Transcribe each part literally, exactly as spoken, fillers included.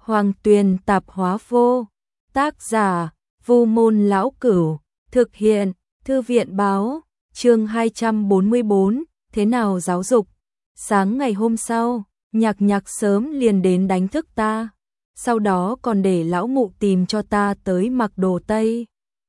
Hoàng Tuyền tạp hóa vô. Tác giả: Vu Môn Lão Cửu. Thực hiện: Thư viện báo. Chương hai trăm bốn mươi bốn, thế nào giáo dục? Sáng ngày hôm sau, Nhạc Nhạc sớm liền đến đánh thức ta, sau đó còn để lão mụ tìm cho ta tới mặc đồ Tây.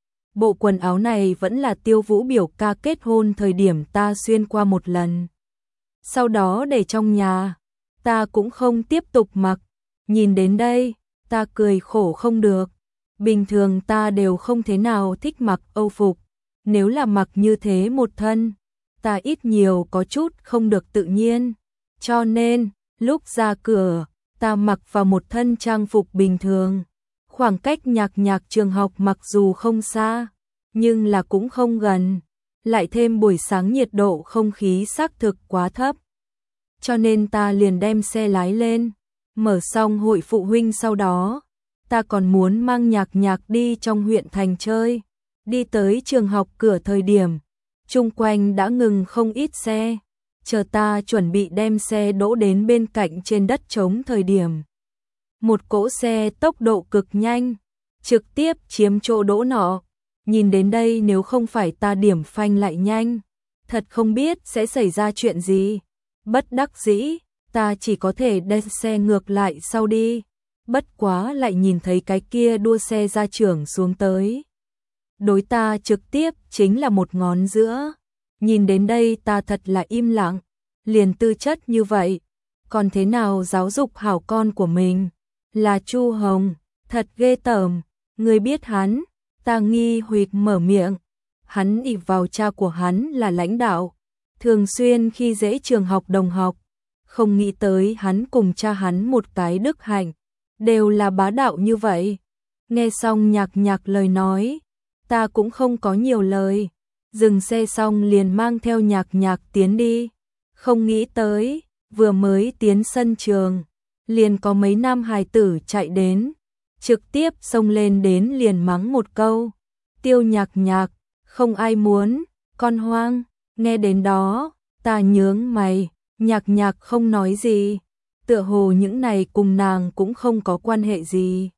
Bộ quần áo này vẫn là Tiêu Vũ biểu ca kết hôn thời điểm ta xuyên qua một lần. Sau đó để trong nhà, ta cũng không tiếp tục mặc. Nhìn đến đây, ta cười khổ không được. Bình thường ta đều không thế nào thích mặc âu phục. Nếu là mặc như thế một thân, ta ít nhiều có chút không được tự nhiên. Cho nên, lúc ra cửa, ta mặc vào một thân trang phục bình thường. Khoảng cách Nhạc Nhạc trường học mặc dù không xa, nhưng là cũng không gần. Lại thêm buổi sáng nhiệt độ không khí xác thực quá thấp. Cho nên ta liền đem xe lái lên, mở xong hội phụ huynh sau đó. Ta còn muốn mang Nhạc Nhạc đi trong huyện thành chơi. Đi tới trường học cửa thời điểm, chung quanh đã ngừng không ít xe. Chờ ta chuẩn bị đem xe đỗ đến bên cạnh trên đất trống thời điểm. Một cỗ xe tốc độ cực nhanh, trực tiếp chiếm chỗ đỗ nọ. Nhìn đến đây nếu không phải ta điểm phanh lại nhanh, thật không biết sẽ xảy ra chuyện gì. Bất đắc dĩ, ta chỉ có thể đem xe ngược lại sau đi. Bất quá lại nhìn thấy cái kia đua xe gia trưởng xuống tới. Đối ta trực tiếp chính là một ngón giữa. Nhìn đến đây ta thật là im lặng. Liền tư chất như vậy, còn thế nào giáo dục hảo con của mình? Là Chu Hồng, thật ghê tởm. Người biết hắn? Ta nghi hoặc mở miệng. Hắn ỷ vào cha của hắn là lãnh đạo, thường xuyên khi dễ trường học đồng học. Không nghĩ tới hắn cùng cha hắn một cái đức hạnh, đều là bá đạo như vậy. Nghe xong Nhạc Nhạc lời nói, ta cũng không có nhiều lời. Dừng xe xong liền mang theo Nhạc Nhạc tiến đi. Không nghĩ tới, vừa mới tiến sân trường, liền có mấy nam hài tử chạy đến, trực tiếp xông lên đến liền mắng một câu. Tiêu Nhạc Nhạc, không ai muốn, con hoang. Nghe đến đó, ta nhướng mày. Nhạc Nhạc không nói gì, tựa hồ những này cùng nàng cũng không có quan hệ gì.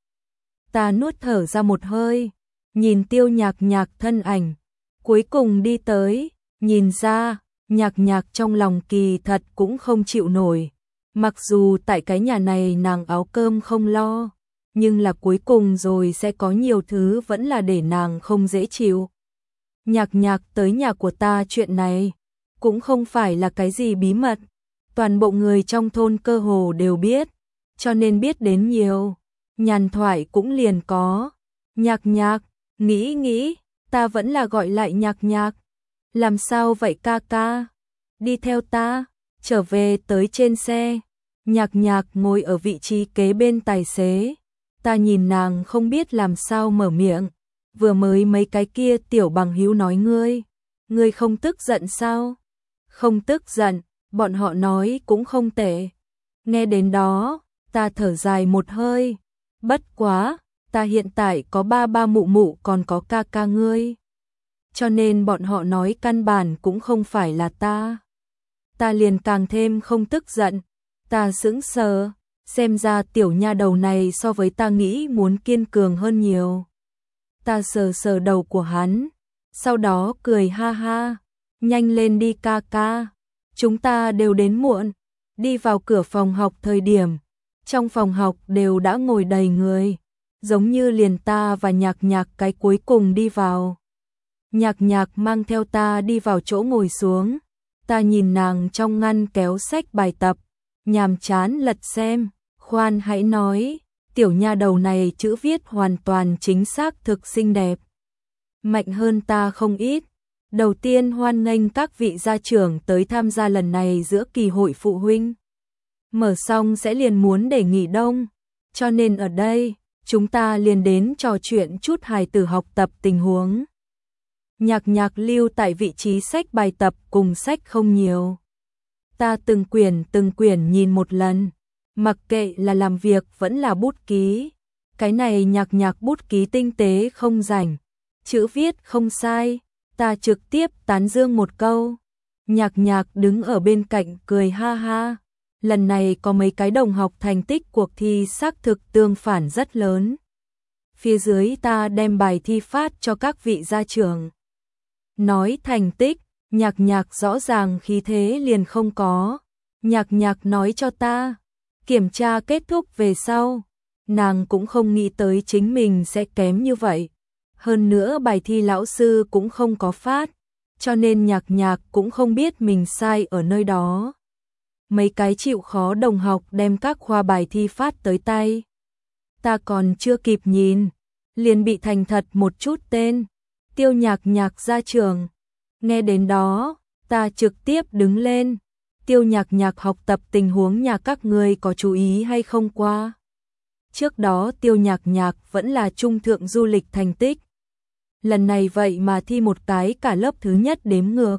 Ta nuốt thở ra một hơi, nhìn Tiêu Nhạc Nhạc thân ảnh, cuối cùng đi tới, nhìn ra, Nhạc Nhạc trong lòng kỳ thật cũng không chịu nổi. Mặc dù tại cái nhà này nàng áo cơm không lo, nhưng là cuối cùng rồi sẽ có nhiều thứ vẫn là để nàng không dễ chịu. Nhạc Nhạc tới nhà của ta chuyện này, cũng không phải là cái gì bí mật. Toàn bộ người trong thôn cơ hồ đều biết, cho nên biết đến nhiều. Nhàn thoại cũng liền có. Nhạc Nhạc, nghĩ nghĩ, ta vẫn là gọi lại Nhạc Nhạc. Làm sao vậy ca ca? Đi theo ta, trở về tới trên xe. Nhạc Nhạc ngồi ở vị trí kế bên tài xế. Ta nhìn nàng không biết làm sao mở miệng. Vừa mới mấy cái kia tiểu bằng hữu nói ngươi. Ngươi không tức giận sao? Không tức giận, bọn họ nói cũng không tệ. Nghe đến đó, ta thở dài một hơi. Bất quá, ta hiện tại có ba ba mụ mụ còn có ca ca ngươi. Cho nên bọn họ nói căn bản cũng không phải là ta. Ta liền càng thêm không tức giận. Ta sững sờ, xem ra tiểu nha đầu này so với ta nghĩ muốn kiên cường hơn nhiều. Ta sờ sờ đầu của hắn, sau đó cười ha ha. Nhanh lên đi ca ca, chúng ta đều đến muộn. Đi vào cửa phòng học thời điểm, trong phòng học đều đã ngồi đầy người, giống như liền ta và Nhạc Nhạc cái cuối cùng đi vào. Nhạc Nhạc mang theo ta đi vào chỗ ngồi xuống. Ta nhìn nàng trong ngăn kéo sách bài tập, nhàm chán lật xem. Khoan hãy nói, tiểu nha đầu này chữ viết hoàn toàn chính xác thực xinh đẹp. Mạnh hơn ta không ít. Đầu tiên hoan nghênh các vị gia trưởng tới tham gia lần này giữa kỳ hội phụ huynh. Mở xong sẽ liền muốn để nghỉ đông, cho nên ở đây, chúng ta liền đến trò chuyện chút hài tử học tập tình huống. Nhạc Nhạc lưu tại vị trí sách bài tập cùng sách không nhiều. Ta từng quyển từng quyển nhìn một lần, mặc kệ là làm việc vẫn là bút ký. Cái này Nhạc Nhạc bút ký tinh tế không rảnh, chữ viết không sai. Ta trực tiếp tán dương một câu. Nhạc Nhạc đứng ở bên cạnh cười ha ha. lần này có mấy cái đồng học thành tích cuộc thi xác thực tương phản rất lớn. Phía dưới ta đem bài thi phát cho các vị gia trưởng. Nói thành tích, Nhạc Nhạc rõ ràng khí thế liền không có. Nhạc Nhạc nói cho ta, kiểm tra kết thúc về sau, nàng cũng không nghĩ tới chính mình sẽ kém như vậy. Hơn nữa bài thi lão sư cũng không có phát, cho nên Nhạc Nhạc cũng không biết mình sai ở nơi đó. Mấy cái chịu khó đồng học đem các khoa bài thi phát tới tay. Ta còn chưa kịp nhìn, liền bị thành thật một chút tên, Tiêu Nhạc Nhạc ra trường. Nghe đến đó, ta trực tiếp đứng lên. Tiêu Nhạc Nhạc học tập tình huống nhà các ngươi có chú ý hay không qua? Trước đó Tiêu Nhạc Nhạc vẫn là trung thượng du lịch thành tích. Lần này vậy mà thi một cái cả lớp thứ nhất đếm ngược.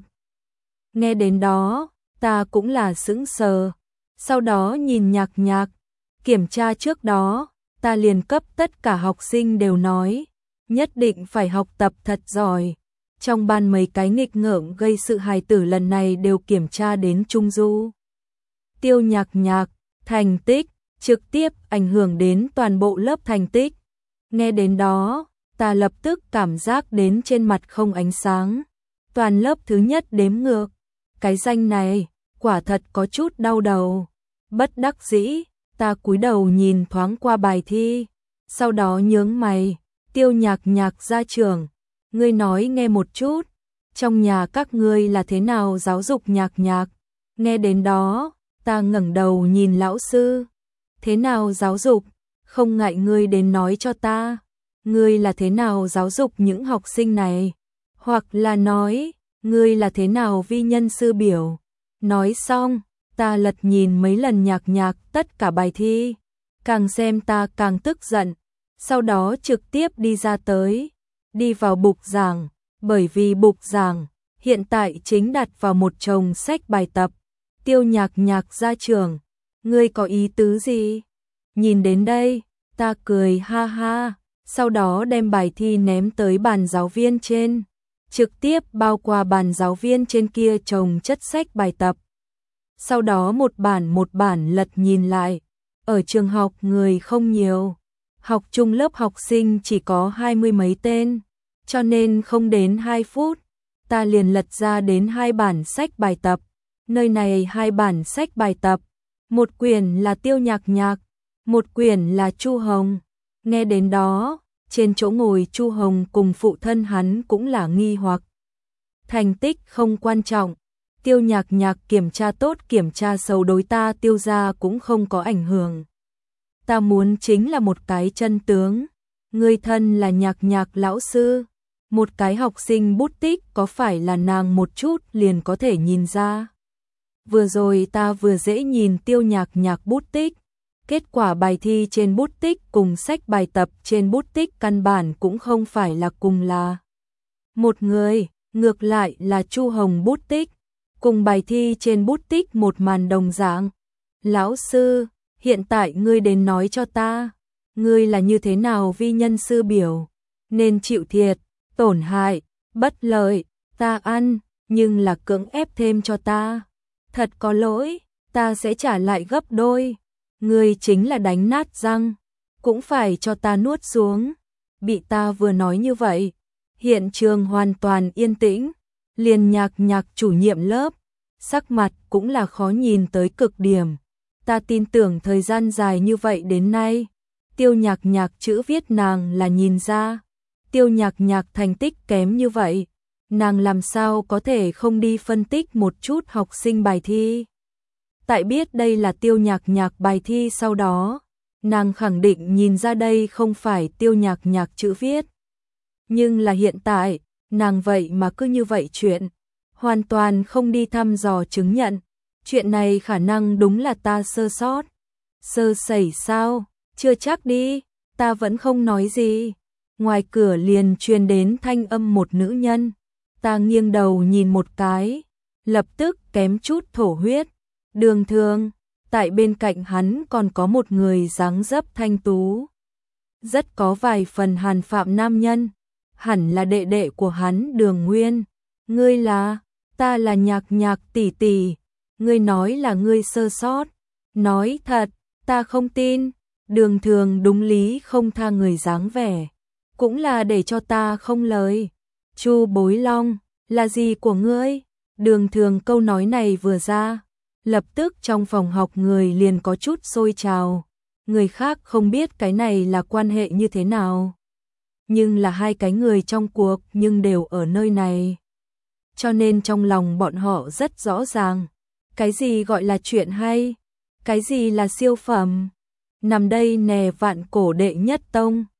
Nghe đến đó, ta cũng là sững sờ. Sau đó nhìn Nhạc Nhạc, kiểm tra trước đó, ta liền cấp tất cả học sinh đều nói, nhất định phải học tập thật giỏi. Trong ban mấy cái nghịch ngợm gây sự hài tử lần này đều kiểm tra đến trung du. Tiêu Nhạc Nhạc, thành tích, trực tiếp ảnh hưởng đến toàn bộ lớp thành tích. Nghe đến đó, ta lập tức cảm giác đến trên mặt không ánh sáng. Toàn lớp thứ nhất đếm ngược. Cái danh này, quả thật có chút đau đầu. Bất đắc dĩ, ta cúi đầu nhìn thoáng qua bài thi. Sau đó nhướng mày, Tiêu Nhạc Nhạc ra trường. Ngươi nói nghe một chút, trong nhà các ngươi là thế nào giáo dục Nhạc Nhạc? Nghe đến đó, ta ngẩng đầu nhìn lão sư. Thế nào giáo dục? Không ngại ngươi đến nói cho ta. Ngươi là thế nào giáo dục những học sinh này? Hoặc là nói, ngươi là thế nào vi nhân sư biểu? Nói xong, ta lật nhìn mấy lần Nhạc Nhạc tất cả bài thi. Càng xem ta càng tức giận. Sau đó trực tiếp đi ra tới. Đi vào bục giảng, bởi vì bục giảng hiện tại chính đặt vào một chồng sách bài tập. Tiêu Nhạc Nhạc ra trường, ngươi có ý tứ gì? Nhìn đến đây, ta cười ha ha, sau đó đem bài thi ném tới bàn giáo viên trên, trực tiếp bao qua bàn giáo viên trên kia chồng chất sách bài tập. Sau đó một bản một bản lật nhìn lại, ở trường học người không nhiều. Học chung lớp học sinh chỉ có hai mươi mấy tên, cho nên không đến hai phút, ta liền lật ra đến hai bản sách bài tập. Nơi này hai bản sách bài tập, một quyển là Tiêu Nhạc Nhạc, một quyển là Chu Hồng. Nghe đến đó, trên chỗ ngồi Chu Hồng cùng phụ thân hắn cũng là nghi hoặc. Thành tích không quan trọng, Tiêu Nhạc Nhạc kiểm tra tốt kiểm tra xấu đối ta Tiêu gia cũng không có ảnh hưởng. Ta muốn chính là một cái chân tướng. Người thân là Nhạc Nhạc lão sư. Một cái học sinh bút tích có phải là nàng một chút liền có thể nhìn ra. Vừa rồi ta vừa dễ nhìn Tiêu Nhạc Nhạc bút tích. Kết quả bài thi trên bút tích cùng sách bài tập trên bút tích căn bản cũng không phải là cùng là một người. Ngược lại là Chu Hồng bút tích. Cùng bài thi trên bút tích một màn đồng dạng. Lão sư, hiện tại ngươi đến nói cho ta, ngươi là như thế nào vi nhân sư biểu, nên chịu thiệt, tổn hại, bất lợi, ta ăn, nhưng là cưỡng ép thêm cho ta. Thật có lỗi, ta sẽ trả lại gấp đôi. Ngươi chính là đánh nát răng, cũng phải cho ta nuốt xuống. Bị ta vừa nói như vậy, hiện trường hoàn toàn yên tĩnh, liền Nhạc Nhạc chủ nhiệm lớp, sắc mặt cũng là khó nhìn tới cực điểm. Ta tin tưởng thời gian dài như vậy đến nay, Tiêu Nhạc Nhạc chữ viết nàng là nhìn ra. Tiêu Nhạc Nhạc thành tích kém như vậy, nàng làm sao có thể không đi phân tích một chút học sinh bài thi. Tại biết đây là Tiêu Nhạc Nhạc bài thi sau đó, nàng khẳng định nhìn ra đây không phải Tiêu Nhạc Nhạc chữ viết. Nhưng là hiện tại, nàng vậy mà cứ như vậy chuyện, hoàn toàn không đi thăm dò chứng nhận. Chuyện này khả năng đúng là ta sơ sót. Sơ sẩy sao? Chưa chắc đi, ta vẫn không nói gì. Ngoài cửa liền truyền đến thanh âm một nữ nhân. Ta nghiêng đầu nhìn một cái, lập tức kém chút thổ huyết. Đường Thường, tại bên cạnh hắn còn có một người dáng dấp thanh tú. Rất có vài phần hàn phạm nam nhân, hẳn là đệ đệ của hắn Đường Nguyên. Ngươi là, ta là Nhạc Nhạc tỷ tỷ. Ngươi nói là ngươi sơ sót, Nói thật, ta không tin. Đường Thường đúng lý không tha người dáng vẻ, cũng là để cho ta không lời. Chu Bối Long, là gì của ngươi? Đường Thường câu nói này vừa ra, lập tức trong phòng học người liền có chút sôi trào. Người khác không biết cái này là quan hệ như thế nào, nhưng là hai cái người trong cuộc nhưng đều ở nơi này. Cho nên trong lòng bọn họ rất rõ ràng, cái gì gọi là chuyện hay, cái gì là siêu phẩm. Nằm đây nè vạn cổ đệ nhất tông,